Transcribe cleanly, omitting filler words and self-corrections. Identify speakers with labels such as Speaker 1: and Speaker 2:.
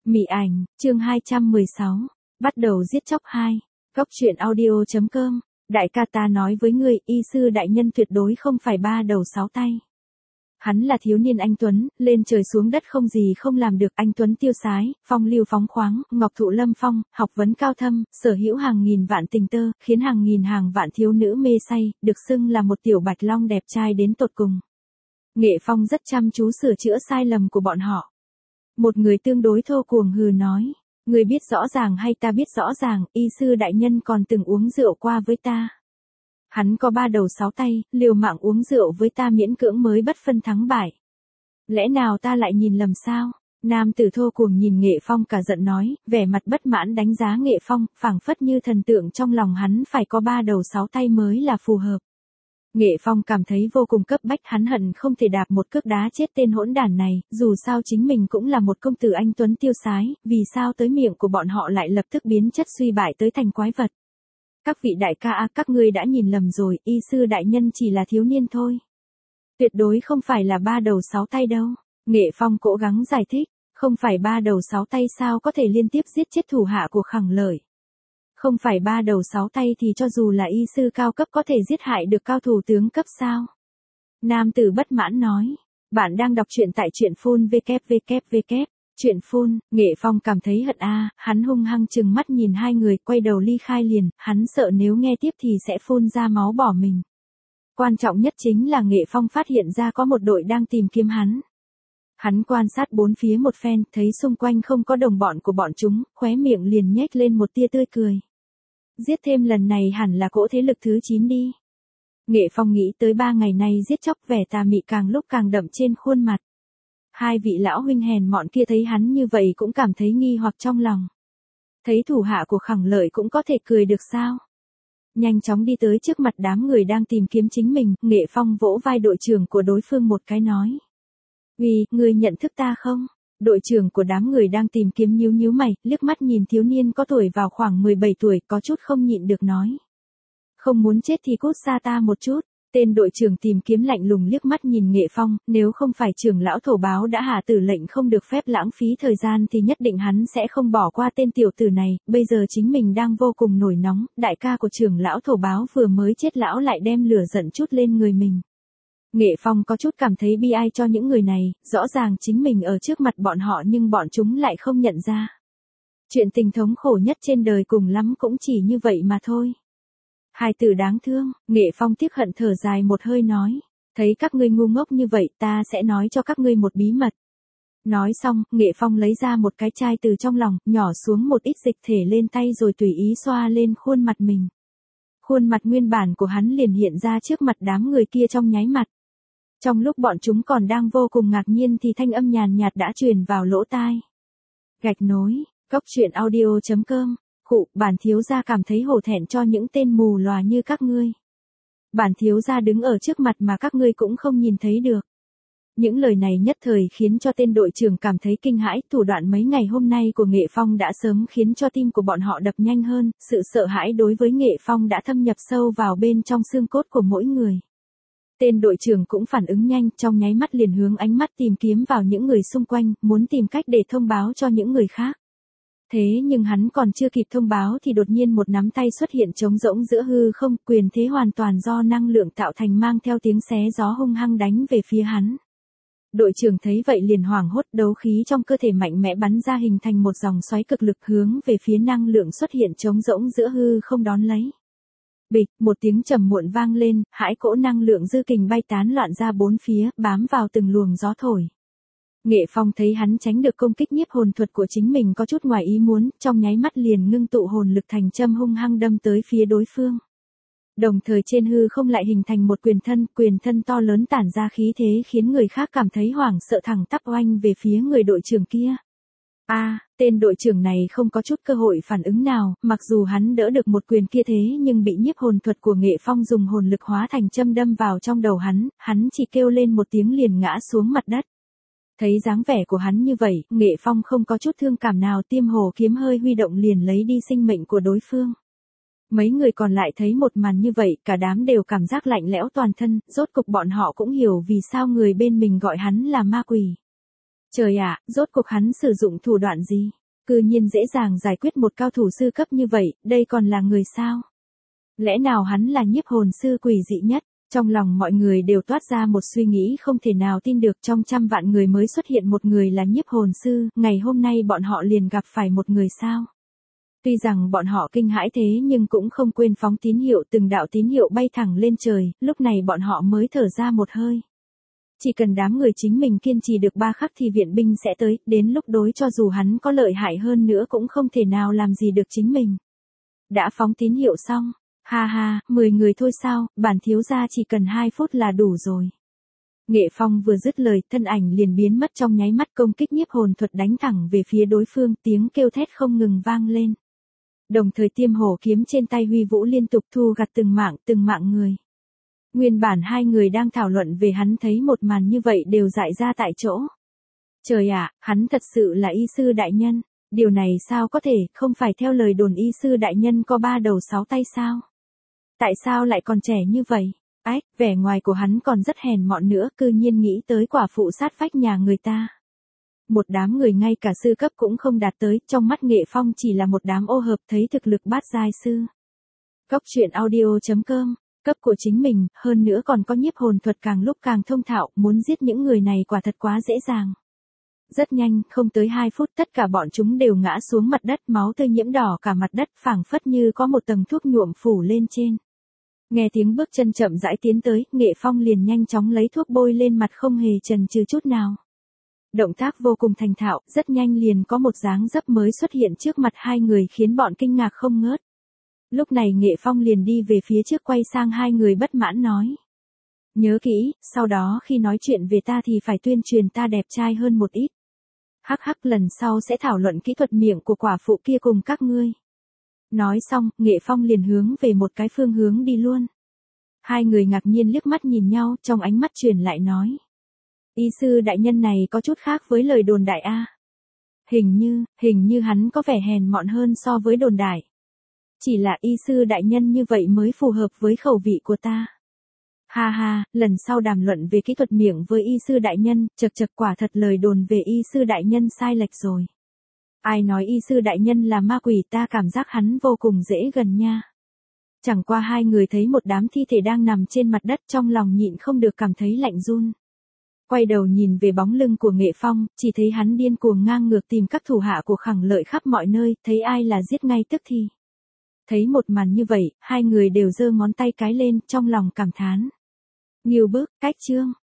Speaker 1: Mị ảnh, chương 216. Bắt đầu giết chóc 2. Góc truyện audio.com. Đại ca ta nói với ngươi, y sư đại nhân tuyệt đối không phải ba đầu sáu tay. Hắn là thiếu niên anh tuấn, lên trời xuống đất không gì không làm được, anh tuấn tiêu sái, phong lưu phóng khoáng, ngọc thụ lâm phong, học vấn cao thâm, sở hữu hàng nghìn vạn tình tơ, khiến hàng nghìn hàng vạn thiếu nữ mê say, được xưng là một tiểu bạch long đẹp trai đến tột cùng. Nghệ Phong rất chăm chú sửa chữa sai lầm của bọn họ. Một người tương đối thô cuồng hừ nói, người biết rõ ràng hay ta biết rõ ràng, y sư đại nhân còn từng uống rượu qua với ta. Hắn có ba đầu sáu tay, liều mạng uống rượu với ta miễn cưỡng mới bất phân thắng bại. Lẽ nào ta lại nhìn lầm sao? Nam tử thô cuồng nhìn Nghệ Phong cả giận nói, vẻ mặt bất mãn đánh giá Nghệ Phong, phảng phất như thần tượng trong lòng hắn phải có ba đầu sáu tay mới là phù hợp. Nghệ Phong cảm thấy vô cùng cấp bách, hắn hận không thể đạp một cước đá chết tên hỗn đản này, dù sao chính mình cũng là một công tử anh tuấn tiêu sái, vì sao tới miệng của bọn họ lại lập tức biến chất suy bại tới thành quái vật. Các vị đại ca, các ngươi đã nhìn lầm rồi, y sư đại nhân chỉ là thiếu niên thôi. Tuyệt đối không phải là ba đầu sáu tay đâu. Nghệ Phong cố gắng giải thích, không phải ba đầu sáu tay sao có thể liên tiếp giết chết thủ hạ của Khẳng Lợi. Không phải ba đầu sáu tay thì cho dù là y sư cao cấp có thể giết hại được cao thủ tướng cấp sao? Nam tử bất mãn nói, bạn đang đọc truyện tại truyện phun www. Truyện phun, Nghệ Phong cảm thấy hận hắn hung hăng chừng mắt nhìn hai người, quay đầu ly khai liền, hắn sợ nếu nghe tiếp thì sẽ phun ra máu bỏ mình. Quan trọng nhất chính là Nghệ Phong phát hiện ra có một đội đang tìm kiếm hắn. Hắn quan sát bốn phía một phen, thấy xung quanh không có đồng bọn của bọn chúng, khóe miệng liền nhếch lên một tia tươi cười. Giết thêm lần này hẳn là cỗ thế lực thứ 9 đi. Nghệ Phong nghĩ tới 3 ngày nay giết chóc, vẻ tà mị càng lúc càng đậm trên khuôn mặt. Hai vị lão huynh hèn mọn kia thấy hắn như vậy cũng cảm thấy nghi hoặc trong lòng. Thấy thủ hạ của Khẳng Lợi cũng có thể cười được sao? Nhanh chóng đi tới trước mặt đám người đang tìm kiếm chính mình, Nghệ Phong vỗ vai đội trưởng của đối phương một cái nói. Vì, ngươi nhận thức ta không? Đội trưởng của đám người đang tìm kiếm nhíu nhíu mày, liếc mắt nhìn thiếu niên có tuổi vào khoảng 17 tuổi, có chút không nhịn được nói. Không muốn chết thì cút xa ta một chút. Tên đội trưởng tìm kiếm lạnh lùng liếc mắt nhìn Nghệ Phong, nếu không phải trưởng lão thổ báo đã hạ tử lệnh không được phép lãng phí thời gian thì nhất định hắn sẽ không bỏ qua tên tiểu tử này, bây giờ chính mình đang vô cùng nổi nóng, đại ca của trưởng lão thổ báo vừa mới chết lão lại đem lửa giận chút lên người mình. Nghệ Phong có chút cảm thấy bi ai cho những người này, rõ ràng chính mình ở trước mặt bọn họ nhưng bọn chúng lại không nhận ra. Chuyện tình thống khổ nhất trên đời cùng lắm cũng chỉ như vậy mà thôi. Hai từ đáng thương, Nghệ Phong tiếc hận thở dài một hơi nói, thấy các ngươi ngu ngốc như vậy ta sẽ nói cho các ngươi một bí mật. Nói xong, Nghệ Phong lấy ra một cái chai từ trong lòng, nhỏ xuống một ít dịch thể lên tay rồi tùy ý xoa lên khuôn mặt mình. Khuôn mặt nguyên bản của hắn liền hiện ra trước mặt đám người kia trong nháy mặt. Trong lúc bọn chúng còn đang vô cùng ngạc nhiên thì thanh âm nhàn nhạt đã truyền vào lỗ tai. Gạch nối, góc truyện audio.com. Bản thiếu gia cảm thấy hổ thẹn cho những tên mù lòa như các ngươi. Bản thiếu gia đứng ở trước mặt mà các ngươi cũng không nhìn thấy được. Những lời này nhất thời khiến cho tên đội trưởng cảm thấy kinh hãi, thủ đoạn mấy ngày hôm nay của Nghệ Phong đã sớm khiến cho tim của bọn họ đập nhanh hơn, sự sợ hãi đối với Nghệ Phong đã thâm nhập sâu vào bên trong xương cốt của mỗi người. Tên đội trưởng cũng phản ứng nhanh, trong nháy mắt liền hướng ánh mắt tìm kiếm vào những người xung quanh, muốn tìm cách để thông báo cho những người khác. Thế nhưng hắn còn chưa kịp thông báo thì đột nhiên một nắm tay xuất hiện trống rỗng giữa hư không, quyền thế hoàn toàn do năng lượng tạo thành mang theo tiếng xé gió hung hăng đánh về phía hắn. Đội trưởng thấy vậy liền hoảng hốt, đấu khí trong cơ thể mạnh mẽ bắn ra hình thành một dòng xoáy cực lực hướng về phía năng lượng xuất hiện trống rỗng giữa hư không đón lấy. Bịch, một tiếng trầm muộn vang lên, hãi cỗ năng lượng dư kình bay tán loạn ra bốn phía, bám vào từng luồng gió thổi. Nghệ Phong thấy hắn tránh được công kích nhiếp hồn thuật của chính mình có chút ngoài ý muốn, trong nháy mắt liền ngưng tụ hồn lực thành châm hung hăng đâm tới phía đối phương. Đồng thời trên hư không lại hình thành một quyền thân to lớn tản ra khí thế khiến người khác cảm thấy hoảng sợ thẳng tắp oanh về phía người đội trưởng kia. Tên đội trưởng này không có chút cơ hội phản ứng nào, mặc dù hắn đỡ được một quyền kia thế nhưng bị nhiếp hồn thuật của Nghệ Phong dùng hồn lực hóa thành châm đâm vào trong đầu hắn chỉ kêu lên một tiếng liền ngã xuống mặt đất. Thấy dáng vẻ của hắn như vậy, Nghệ Phong không có chút thương cảm nào, tiêm hồ kiếm hơi huy động liền lấy đi sinh mệnh của đối phương. Mấy người còn lại thấy một màn như vậy, cả đám đều cảm giác lạnh lẽo toàn thân, rốt cục bọn họ cũng hiểu vì sao người bên mình gọi hắn là ma quỷ. Trời ạ, rốt cuộc hắn sử dụng thủ đoạn gì? Cư nhiên dễ dàng giải quyết một cao thủ sư cấp như vậy, đây còn là người sao? Lẽ nào hắn là nhiếp hồn sư quỷ dị nhất? Trong lòng mọi người đều toát ra một suy nghĩ không thể nào tin được, trong trăm vạn người mới xuất hiện một người là nhiếp hồn sư, ngày hôm nay bọn họ liền gặp phải một người sao? Tuy rằng bọn họ kinh hãi thế nhưng cũng không quên phóng tín hiệu, từng đạo tín hiệu bay thẳng lên trời, lúc này bọn họ mới thở ra một hơi. Chỉ cần đám người chính mình kiên trì được 3 khắc thì viện binh sẽ tới, đến lúc đối cho dù hắn có lợi hại hơn nữa cũng không thể nào làm gì được chính mình. Đã phóng tín hiệu xong, ha ha, 10 người thôi sao, bản thiếu gia chỉ cần 2 phút là đủ rồi. Nghệ Phong vừa dứt lời, thân ảnh liền biến mất trong nháy mắt, công kích nhiếp hồn thuật đánh thẳng về phía đối phương, tiếng kêu thét không ngừng vang lên. Đồng thời Tiêm Hổ kiếm trên tay huy vũ liên tục thu gặt từng mạng người. Nguyên bản hai người đang thảo luận về hắn thấy một màn như vậy đều dại ra tại chỗ. Trời ạ, hắn thật sự là y sư đại nhân, điều này sao có thể, không phải theo lời đồn y sư đại nhân có 3 đầu 6 tay sao? Tại sao lại còn trẻ như vậy? Ách, vẻ ngoài của hắn còn rất hèn mọn nữa, cư nhiên nghĩ tới quả phụ sát phách nhà người ta. Một đám người ngay cả sư cấp cũng không đạt tới, trong mắt Nghệ Phong chỉ là một đám ô hợp, thấy thực lực bát giai sư. Cốc truyện audio.com, cấp của chính mình, hơn nữa còn có nhiếp hồn thuật càng lúc càng thông thạo, muốn giết những người này quả thật quá dễ dàng. Rất nhanh, không tới 2 phút tất cả bọn chúng đều ngã xuống mặt đất, máu tươi nhiễm đỏ cả mặt đất, phảng phất như có một tầng thuốc nhuộm phủ lên trên. Nghe tiếng bước chân chậm rãi tiến tới, Nghệ Phong liền nhanh chóng lấy thuốc bôi lên mặt không hề chần chừ chút nào. Động tác vô cùng thành thạo, rất nhanh liền có một dáng dấp mới xuất hiện trước mặt hai người khiến bọn kinh ngạc không ngớt. Lúc này Nghệ Phong liền đi về phía trước quay sang hai người bất mãn nói. Nhớ kỹ, sau đó khi nói chuyện về ta thì phải tuyên truyền ta đẹp trai hơn một ít. Hắc hắc, lần sau sẽ thảo luận kỹ thuật miệng của quả phụ kia cùng các ngươi. Nói xong, Nghệ Phong liền hướng về một cái phương hướng đi luôn. Hai người ngạc nhiên liếc mắt nhìn nhau, trong ánh mắt truyền lại nói. Y sư đại nhân này có chút khác với lời đồn đại a. Hình như hắn có vẻ hèn mọn hơn so với đồn đại. Chỉ là y sư đại nhân như vậy mới phù hợp với khẩu vị của ta. Ha ha, lần sau đàm luận về kỹ thuật miệng với y sư đại nhân, chật quả thật lời đồn về y sư đại nhân sai lệch rồi. Ai nói y sư đại nhân là ma quỷ, ta cảm giác hắn vô cùng dễ gần nha. Chẳng qua hai người thấy một đám thi thể đang nằm trên mặt đất, trong lòng nhịn không được cảm thấy lạnh run. Quay đầu nhìn về bóng lưng của Nghệ Phong, chỉ thấy hắn điên cuồng ngang ngược tìm các thủ hạ của Khẳng Lợi khắp mọi nơi, thấy ai là giết ngay tức thì. Thấy một màn như vậy, hai người đều giơ ngón tay cái lên, trong lòng cảm thán. Nghiêu bức, cách chương.